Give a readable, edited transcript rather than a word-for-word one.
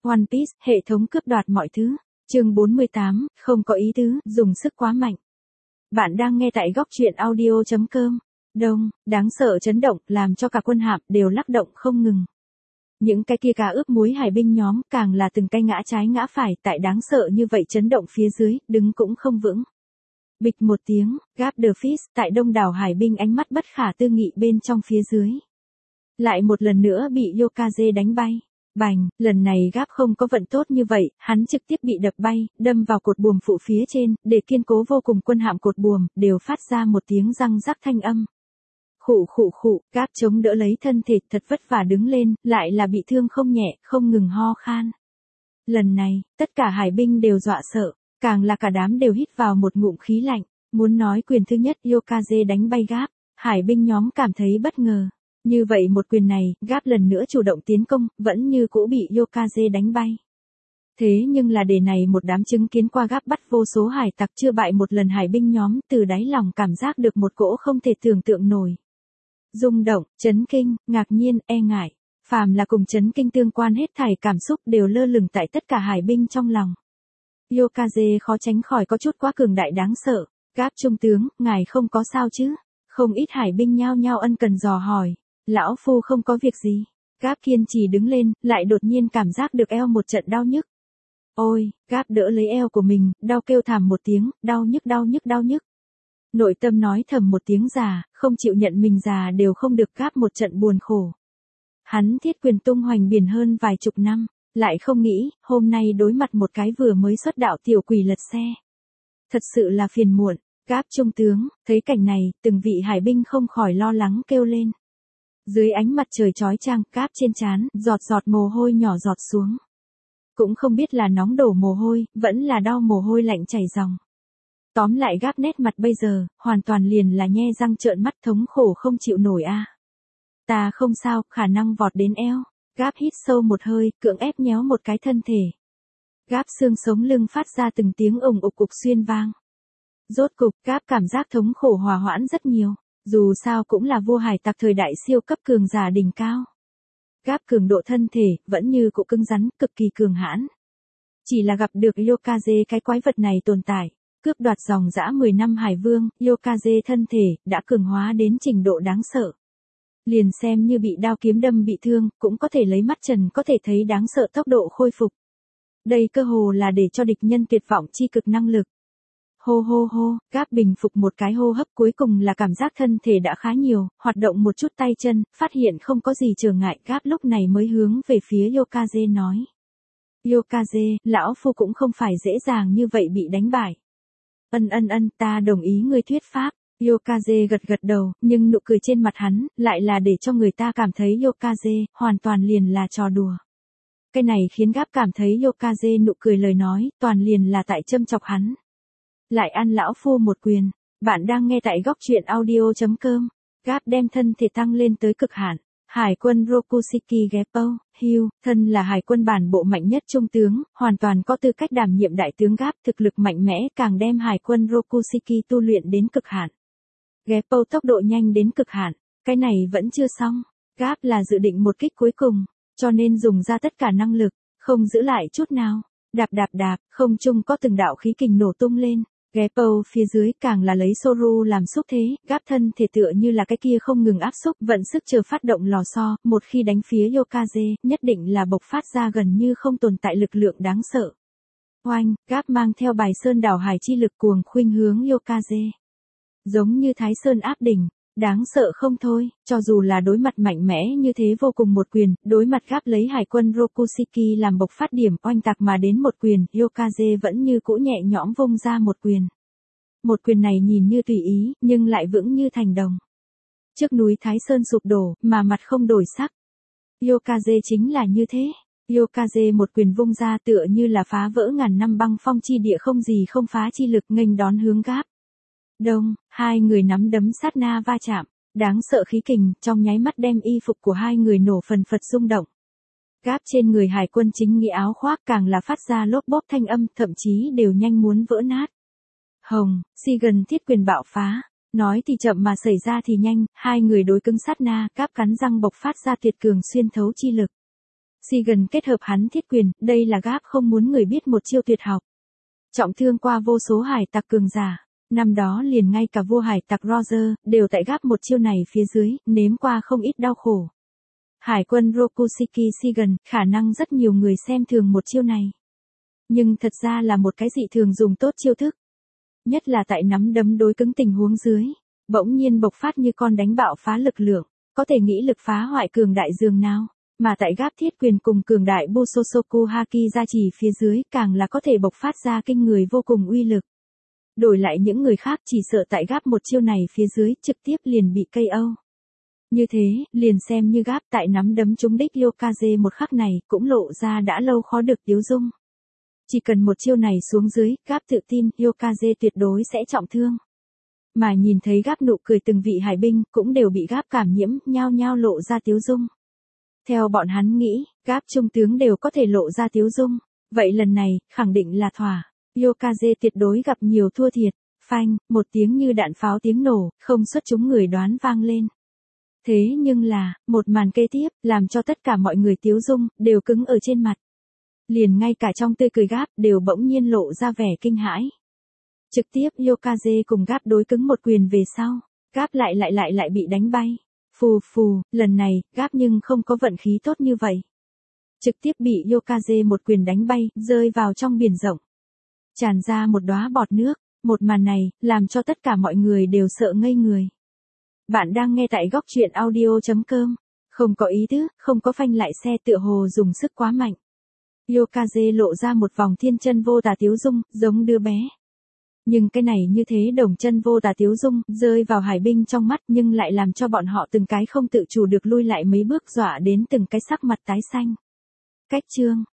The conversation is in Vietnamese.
One Piece, hệ thống cướp đoạt mọi thứ. Chương 48, không có ý tứ, dùng sức quá mạnh. Bạn đang nghe tại góc truyện audio.com. Đông, đáng sợ chấn động, làm cho cả quân hạm đều lắc động không ngừng. Những cái kia cá ướp muối hải binh nhóm càng là từng cái ngã trái ngã phải, tại đáng sợ như vậy chấn động phía dưới, đứng cũng không vững. Bịch một tiếng, Gap the Fish tại đông đảo hải binh ánh mắt bất khả tư nghị bên trong phía dưới. Lại một lần nữa bị Yokaze đánh bay. Bành, lần này Gap không có vận tốt như vậy, hắn trực tiếp bị đập bay, đâm vào cột buồm phụ phía trên, để kiên cố vô cùng quân hạm cột buồm, đều phát ra một tiếng răng rắc thanh âm. Khụ, Gap chống đỡ lấy thân thể thật vất vả đứng lên, lại là bị thương không nhẹ, không ngừng ho khan. Lần này, tất cả hải binh đều dọa sợ, càng là cả đám đều hít vào một ngụm khí lạnh, muốn nói quyền thứ nhất Yokaze đánh bay Gap, hải binh nhóm cảm thấy bất ngờ. Như vậy một quyền này, Gap lần nữa chủ động tiến công, vẫn như cũ bị Yokaze đánh bay. Thế nhưng là để này một đám chứng kiến qua Gap bắt vô số hải tặc chưa bại một lần hải binh nhóm từ đáy lòng cảm giác được một cỗ không thể tưởng tượng nổi. Rung động, chấn kinh, ngạc nhiên, e ngại. Phàm là cùng chấn kinh tương quan hết thảy cảm xúc đều lơ lửng tại tất cả hải binh trong lòng. Yokaze khó tránh khỏi có chút quá cường đại đáng sợ. Gap trung tướng, ngài không có sao chứ? Không ít hải binh nhao nhao ân cần dò hỏi. Lão phu không có việc gì. Gap kiên trì đứng lên, lại đột nhiên cảm giác được eo một trận đau nhức. Ôi, Gap đỡ lấy eo của mình, đau kêu thảm một tiếng, đau nhức. Nội tâm nói thầm một tiếng già, không chịu nhận mình già đều không được. Gap một trận buồn khổ. Hắn thiết quyền tung hoành biển hơn vài chục năm, lại không nghĩ, hôm nay đối mặt một cái vừa mới xuất đạo tiểu quỷ lật xe. Thật sự là phiền muộn. Gap trung tướng, thấy cảnh này, từng vị hải binh không khỏi lo lắng kêu lên. Dưới ánh mặt trời chói chang, Gap trên trán, giọt mồ hôi nhỏ giọt xuống. Cũng không biết là nóng đổ mồ hôi, vẫn là đau mồ hôi lạnh chảy ròng. Tóm lại Gap nét mặt bây giờ, hoàn toàn liền là nhe răng trợn mắt thống khổ không chịu nổi a. Ta không sao, khả năng vọt đến eo. Gap hít sâu một hơi, cưỡng ép nhéo một cái thân thể. Gap xương sống lưng phát ra từng tiếng ùng ục cục xuyên vang. Rốt cục, Gap cảm giác thống khổ hòa hoãn rất nhiều. Dù sao cũng là vua hải tặc thời đại siêu cấp cường giả đỉnh cao. Gap cường độ thân thể, vẫn như cũ cứng rắn, cực kỳ cường hãn. Chỉ là gặp được Yokaze cái quái vật này tồn tại, cướp đoạt dòng dã 10 năm hải vương, Yokaze thân thể, đã cường hóa đến trình độ đáng sợ. Liền xem như bị đao kiếm đâm bị thương, cũng có thể lấy mắt trần có thể thấy đáng sợ tốc độ khôi phục. Đây cơ hồ là để cho địch nhân tuyệt vọng chi cực năng lực. Hô, Gap bình phục một cái hô hấp cuối cùng là cảm giác thân thể đã khá nhiều, hoạt động một chút tay chân, phát hiện không có gì trở ngại. Gap lúc này mới hướng về phía Yokaze nói. Yokaze, lão phu cũng không phải dễ dàng như vậy bị đánh bại. Ân, ta đồng ý ngươi thuyết pháp. Yokaze gật đầu, nhưng nụ cười trên mặt hắn, lại là để cho người ta cảm thấy Yokaze, hoàn toàn liền là trò đùa. Cái này khiến Gap cảm thấy Yokaze nụ cười lời nói, toàn liền là tại châm chọc hắn. Lại ăn lão phu một quyền. Bạn đang nghe tại góc truyện audio.com. Gap đem thân thể tăng lên tới cực hạn. Hải quân Rokushiki Geppo, Hugh, thân là hải quân bản bộ mạnh nhất trung tướng, hoàn toàn có tư cách đảm nhiệm đại tướng. Gap thực lực mạnh mẽ càng đem hải quân Rokushiki tu luyện đến cực hạn. Geppo tốc độ nhanh đến cực hạn. Cái này vẫn chưa xong. Gap là dự định một kích cuối cùng, cho nên dùng ra tất cả năng lực, không giữ lại chút nào. Đạp, không trung có từng đạo khí kình nổ tung lên. Geppo phía dưới càng là lấy Soru làm xúc thế, Gap thân thể tựa như là cái kia không ngừng áp xúc, vận sức chờ phát động lò xo, một khi đánh phía Yokaze, nhất định là bộc phát ra gần như không tồn tại lực lượng đáng sợ. Oanh, Gap mang theo bài sơn đảo hải chi lực cuồng khuynh hướng Yokaze. Giống như Thái Sơn áp đỉnh, đáng sợ không thôi, cho dù là đối mặt mạnh mẽ như thế vô cùng một quyền, đối mặt Gap lấy hải quân Rokushiki làm bộc phát điểm oanh tạc mà đến một quyền, Yokaze vẫn như cũ nhẹ nhõm vung ra một quyền. Một quyền này nhìn như tùy ý, nhưng lại vững như thành đồng. Trước núi Thái Sơn sụp đổ, mà mặt không đổi sắc. Yokaze chính là như thế. Yokaze một quyền vung ra tựa như là phá vỡ ngàn năm băng phong chi địa không gì không phá chi lực nghênh đón hướng Gap. Đông, hai người nắm đấm sát na va chạm, đáng sợ khí kình trong nháy mắt đem y phục của hai người nổ phần phật rung động. Gap trên người hải quân chính nghĩa áo khoác càng là phát ra lốp bốp thanh âm, thậm chí đều nhanh muốn vỡ nát. Hồng, Sigan thiết quyền bạo phá, nói thì chậm mà xảy ra thì nhanh, hai người đối cứng sát na, Gap cắn răng bộc phát ra tuyệt cường xuyên thấu chi lực. Sigan kết hợp hắn thiết quyền, đây là Garp không muốn người biết một chiêu tuyệt học. Trọng thương qua vô số hải tặc cường giả. Năm đó liền ngay cả vua hải tặc Roger, đều tại Garp một chiêu này phía dưới, nếm qua không ít đau khổ. Hải quân Rokushiki Sigan, khả năng rất nhiều người xem thường một chiêu này. Nhưng thật ra là một cái dị thường dùng tốt chiêu thức. Nhất là tại nắm đấm đối cứng tình huống dưới, bỗng nhiên bộc phát như con đánh bạo phá lực lượng, có thể nghĩ lực phá hoại cường đại dường nào. Mà tại Garp thiết quyền cùng cường đại Busosoku Haki gia trì phía dưới càng là có thể bộc phát ra kinh người vô cùng uy lực. Đổi lại những người khác chỉ sợ tại Garp một chiêu này phía dưới trực tiếp liền bị KO. Như thế, liền xem như Garp tại nắm đấm trúng đích Yokaze một khắc này cũng lộ ra đã lâu khó được tiếu dung. Chỉ cần một chiêu này xuống dưới, Garp tự tin Yokaze tuyệt đối sẽ trọng thương. Mà nhìn thấy Garp nụ cười từng vị hải binh cũng đều bị Garp cảm nhiễm, nhao nhao lộ ra tiếu dung. Theo bọn hắn nghĩ, Garp trung tướng đều có thể lộ ra tiếu dung. Vậy lần này, khẳng định là thỏa. Yokaze tuyệt đối gặp nhiều thua thiệt. Phanh, một tiếng như đạn pháo tiếng nổ, không xuất chúng người đoán vang lên. Thế nhưng là, một màn kế tiếp, làm cho tất cả mọi người tiếu dung, đều cứng ở trên mặt. Liền ngay cả trong tươi cười Garp đều bỗng nhiên lộ ra vẻ kinh hãi. Trực tiếp Yokaze cùng Garp đối cứng một quyền về sau. Garp lại bị đánh bay. Phù phù, lần này, Garp nhưng không có vận khí tốt như vậy. Trực tiếp bị Yokaze một quyền đánh bay, rơi vào trong biển rộng. Tràn ra một đóa bọt nước, một màn này, làm cho tất cả mọi người đều sợ ngây người. Bạn đang nghe tại góc truyện audio.com. Không có ý tứ, không có phanh lại xe tựa hồ dùng sức quá mạnh. Yokaze lộ ra một vòng thiên chân vô tà tiếu dung, giống đứa bé. Nhưng cái này như thế đồng chân vô tà tiếu dung, rơi vào hải binh trong mắt nhưng lại làm cho bọn họ từng cái không tự chủ được lui lại mấy bước dọa đến từng cái sắc mặt tái xanh. Cách chương.